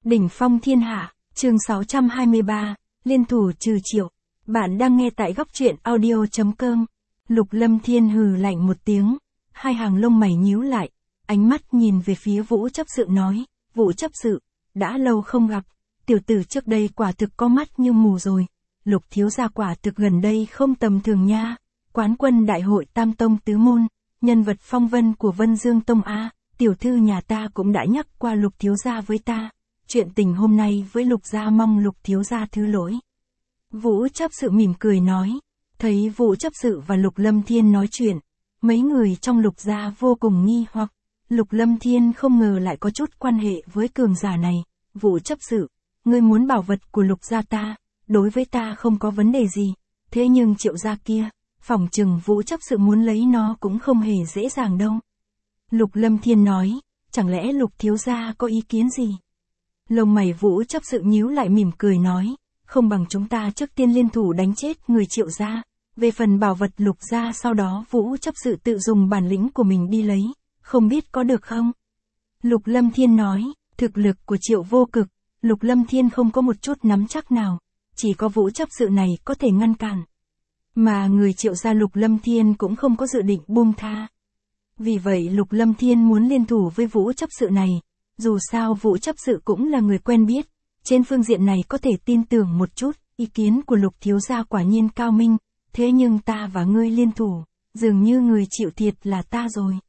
Đỉnh phong thiên hạ, chương 623, liên thủ trừ Triệu. Bạn đang nghe tại góc truyện audio.com. Lục Lâm Thiên hừ lạnh một tiếng, hai hàng lông mày nhíu lại, ánh mắt nhìn về phía Vũ Chấp Sự nói, Vũ Chấp Sự, đã lâu không gặp, tiểu tử trước đây quả thực có mắt như mù rồi, Lục thiếu gia quả thực gần đây không tầm thường nha, quán quân đại hội Tam Tông Tứ Môn, nhân vật phong vân của Vân Dương Tông A, tiểu thư nhà ta cũng đã nhắc qua Lục thiếu gia với ta. Chuyện tình hôm nay với Lục gia mong Lục thiếu gia thứ lỗi. Vũ Chấp Sự mỉm cười nói, thấy Vũ Chấp Sự và Lục Lâm Thiên nói chuyện, mấy người trong Lục gia vô cùng nghi hoặc, Lục Lâm Thiên không ngờ lại có chút quan hệ với cường giả này. Vũ Chấp Sự, ngươi muốn bảo vật của Lục gia ta, đối với ta không có vấn đề gì, thế nhưng Triệu gia kia, phỏng chừng Vũ Chấp Sự muốn lấy nó cũng không hề dễ dàng đâu. Lục Lâm Thiên nói, chẳng lẽ Lục thiếu gia có ý kiến gì? Lông mày Vũ Chấp Sự nhíu lại mỉm cười nói, không bằng chúng ta trước tiên liên thủ đánh chết người Triệu gia, về phần bảo vật Lục gia sau đó Vũ Chấp Sự tự dùng bản lĩnh của mình đi lấy, không biết có được không? Lục Lâm Thiên nói, thực lực của Triệu vô cực, Lục Lâm Thiên không có một chút nắm chắc nào, chỉ có Vũ Chấp Sự này có thể ngăn cản. Mà người Triệu gia Lục Lâm Thiên cũng không có dự định buông tha. Vì vậy Lục Lâm Thiên muốn liên thủ với Vũ Chấp Sự này. Dù sao Vũ Chấp Sự cũng là người quen biết, trên phương diện này có thể tin tưởng một chút, ý kiến của Lục thiếu gia quả nhiên cao minh, thế nhưng ta và ngươi liên thủ, dường như người chịu thiệt là ta rồi.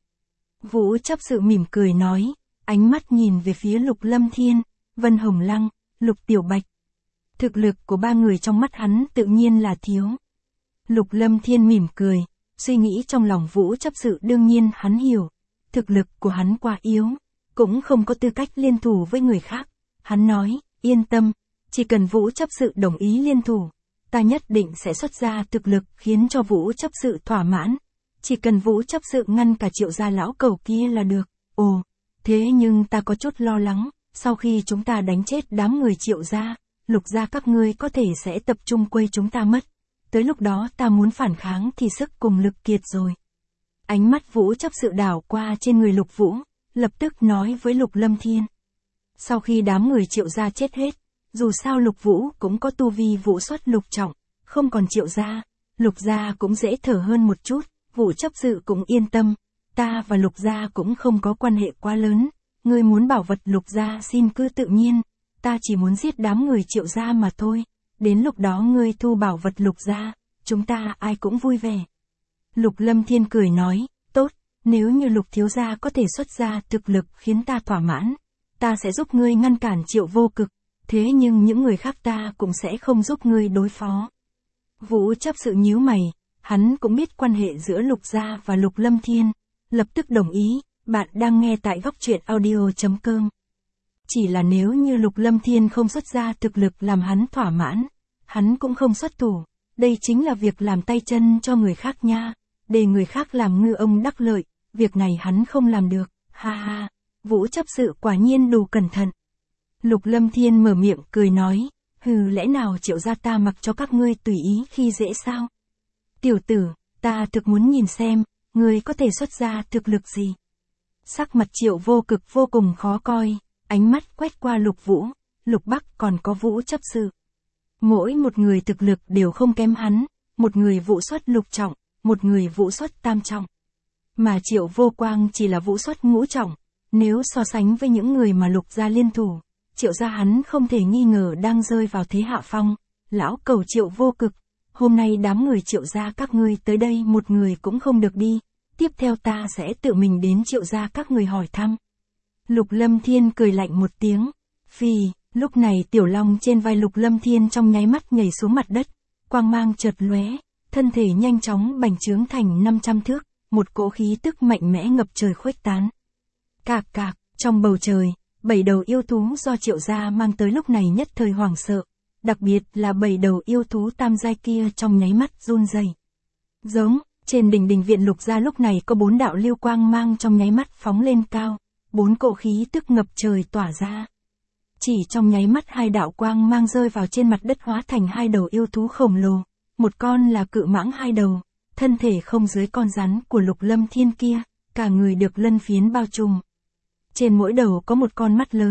Vũ Chấp Sự mỉm cười nói, ánh mắt nhìn về phía Lục Lâm Thiên, Vân Hồng Lăng, Lục Tiểu Bạch. Thực lực của ba người trong mắt hắn tự nhiên là thiếu. Lục Lâm Thiên mỉm cười, suy nghĩ trong lòng Vũ Chấp Sự đương nhiên hắn hiểu, thực lực của hắn quá yếu. Cũng không có tư cách liên thủ với người khác. Hắn nói, yên tâm, chỉ cần Vũ Chấp Sự đồng ý liên thủ, ta nhất định sẽ xuất ra thực lực khiến cho Vũ Chấp Sự thỏa mãn. Chỉ cần Vũ Chấp Sự ngăn cả Triệu gia lão cẩu kia là được. Ồ, thế nhưng ta có chút lo lắng, sau khi chúng ta đánh chết đám người Triệu gia, Lục gia các ngươi có thể sẽ tập trung quây chúng ta mất. Tới lúc đó ta muốn phản kháng thì sức cùng lực kiệt rồi. Ánh mắt Vũ Chấp Sự đảo qua trên người Lục Vũ, lập tức nói với Lục Lâm Thiên. Sau khi đám người Triệu gia chết hết, dù sao Lục Vũ cũng có tu vi vũ xuất lục trọng, không còn Triệu gia, Lục gia cũng dễ thở hơn một chút, Vũ Chấp Sự cũng yên tâm, ta và Lục gia cũng không có quan hệ quá lớn, ngươi muốn bảo vật Lục gia xin cứ tự nhiên, ta chỉ muốn giết đám người Triệu gia mà thôi, đến lúc đó ngươi thu bảo vật Lục gia, chúng ta ai cũng vui vẻ. Lục Lâm Thiên cười nói, tốt. Nếu như Lục thiếu gia có thể xuất ra thực lực khiến ta thỏa mãn, ta sẽ giúp ngươi ngăn cản Triệu vô cực, thế nhưng những người khác ta cũng sẽ không giúp ngươi đối phó. Vũ Chấp Sự nhíu mày, hắn cũng biết quan hệ giữa Lục gia và Lục Lâm Thiên, lập tức đồng ý, bạn đang nghe tại góc truyện audio.com. Chỉ là nếu như Lục Lâm Thiên không xuất ra thực lực làm hắn thỏa mãn, hắn cũng không xuất thủ, đây chính là việc làm tay chân cho người khác nha. Để người khác làm ngư ông đắc lợi, việc này hắn không làm được, ha ha, Vũ Chấp Sự quả nhiên đủ cẩn thận. Lục Lâm Thiên mở miệng cười nói, lẽ nào Triệu gia ta mặc cho các ngươi tùy ý khi dễ sao? Tiểu tử, ta thực muốn nhìn xem, ngươi có thể xuất ra thực lực gì? Sắc mặt Triệu vô cực vô cùng khó coi, ánh mắt quét qua Lục Vũ, Lục Bắc còn có Vũ Chấp Sự. Mỗi một người thực lực đều không kém hắn, một người vũ xuất lục trọng, một người vũ xuất tam trọng. Mà Triệu vô quang chỉ là vũ xuất ngũ trọng, nếu so sánh với những người mà Lục gia liên thủ, Triệu gia hắn không thể nghi ngờ đang rơi vào thế hạ phong. Lão cẩu Triệu vô cực, hôm nay đám người Triệu gia các ngươi tới đây một người cũng không được đi, tiếp theo ta sẽ tự mình đến Triệu gia các người hỏi thăm. Lục Lâm Thiên cười lạnh một tiếng, phì, lúc này tiểu long trên vai Lục Lâm Thiên trong nháy mắt nhảy xuống mặt đất, quang mang chợt lóe. Thân thể nhanh chóng bành trướng thành 500 thước, một cỗ khí tức mạnh mẽ ngập trời khuếch tán. Cạc cạc, trong bầu trời, 7 đầu yêu thú do Triệu gia mang tới lúc này nhất thời hoảng sợ, đặc biệt là 7 đầu yêu thú tam giai kia trong nháy mắt run rẩy. Giống, trên đỉnh đình viện Lục gia lúc này có 4 đạo lưu quang mang trong nháy mắt phóng lên cao, 4 cỗ khí tức ngập trời tỏa ra. Chỉ trong nháy mắt 2 đạo quang mang rơi vào trên mặt đất hóa thành 2 đầu yêu thú khổng lồ. Một con là cự mãng 2 đầu, thân thể không dưới con rắn của Lục Lâm Thiên kia, cả người được lân phiến bao trùm. Trên mỗi đầu có một con mắt lớn,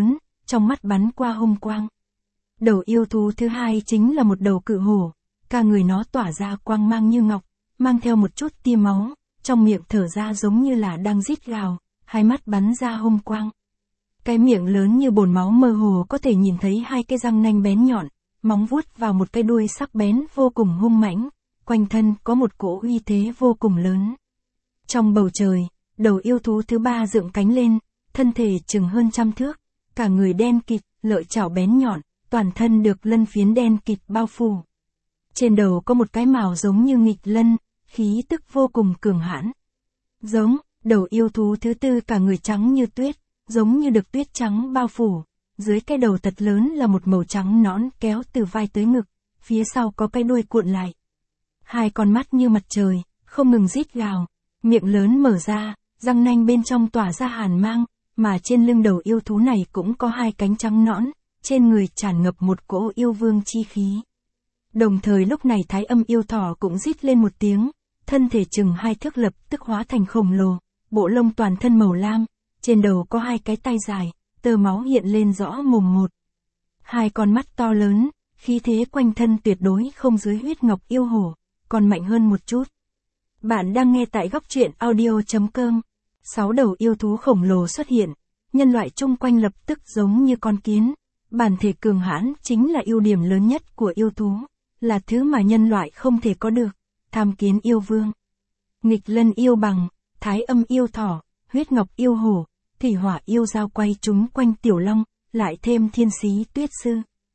trong mắt bắn qua hung quang. Đầu yêu thú thứ hai chính là một đầu cự hổ, cả người nó tỏa ra quang mang như ngọc, mang theo một chút tia máu, trong miệng thở ra giống như là đang rít gào, hai mắt bắn ra hung quang. Cái miệng lớn như bồn máu mơ hồ có thể nhìn thấy hai cái răng nanh bén nhọn, móng vuốt vào một cái đuôi sắc bén vô cùng hung mãnh, quanh thân có một cỗ uy thế vô cùng lớn. Trong bầu trời, đầu yêu thú thứ ba dựng cánh lên, thân thể chừng hơn 100 thước, cả người đen kịt, lợi chảo bén nhọn, toàn thân được lân phiến đen kịt bao phủ. Trên đầu có một cái mào giống như nghịch lân, khí tức vô cùng cường hãn. Giống, đầu yêu thú thứ tư cả người trắng như tuyết, giống như được tuyết trắng bao phủ, dưới cái đầu thật lớn là một màu trắng nõn kéo từ vai tới ngực, phía sau có cái đuôi cuộn lại. Hai con mắt như mặt trời, không ngừng rít gào, miệng lớn mở ra, răng nanh bên trong tỏa ra hàn mang, mà trên lưng đầu yêu thú này cũng có hai cánh trắng nõn, trên người tràn ngập một cỗ yêu vương chi khí. Đồng thời lúc này Thái Âm yêu thỏ cũng rít lên một tiếng, thân thể chừng 2 thước lập tức hóa thành khổng lồ, bộ lông toàn thân màu lam, trên đầu có hai cái tay dài, tơ máu hiện lên rõ mồm một. Hai con mắt to lớn, khí thế quanh thân tuyệt đối không dưới huyết ngọc yêu hổ, còn mạnh hơn một chút. Bạn đang nghe tại góc truyện audio.com. 6 đầu yêu thú khổng lồ xuất hiện, nhân loại chung quanh lập tức giống như con kiến. Bản thể cường hãn chính là ưu điểm lớn nhất của yêu thú, là thứ mà nhân loại không thể có được. Tham kiến yêu vương, nghịch lân yêu bằng, Thái Âm yêu thỏ, huyết ngọc yêu hổ, thủy hỏa yêu dao quay chúng quanh tiểu long, lại thêm thiên sĩ tuyết sư.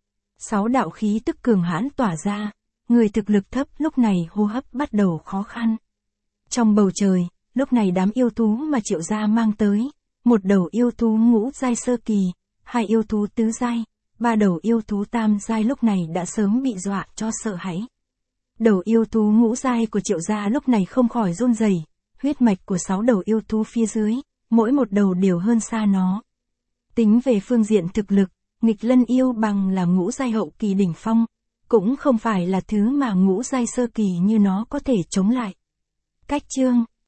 6 đạo khí tức cường hãn tỏa ra, người thực lực thấp lúc này hô hấp bắt đầu khó khăn. Trong bầu trời, lúc này đám yêu thú mà Triệu gia mang tới, một đầu yêu thú ngũ giai sơ kỳ, 2 yêu thú tứ giai, 3 đầu yêu thú tam giai lúc này đã sớm bị dọa cho sợ hãi. Đầu yêu thú ngũ giai của Triệu gia lúc này không khỏi run rẩy, huyết mạch của 6 đầu yêu thú phía dưới, mỗi một đầu đều hơn xa nó. Tính về phương diện thực lực, nghịch lân yêu bằng là ngũ giai hậu kỳ đỉnh phong, cũng không phải là thứ mà ngũ giai sơ kỳ như nó có thể chống lại. Cách chương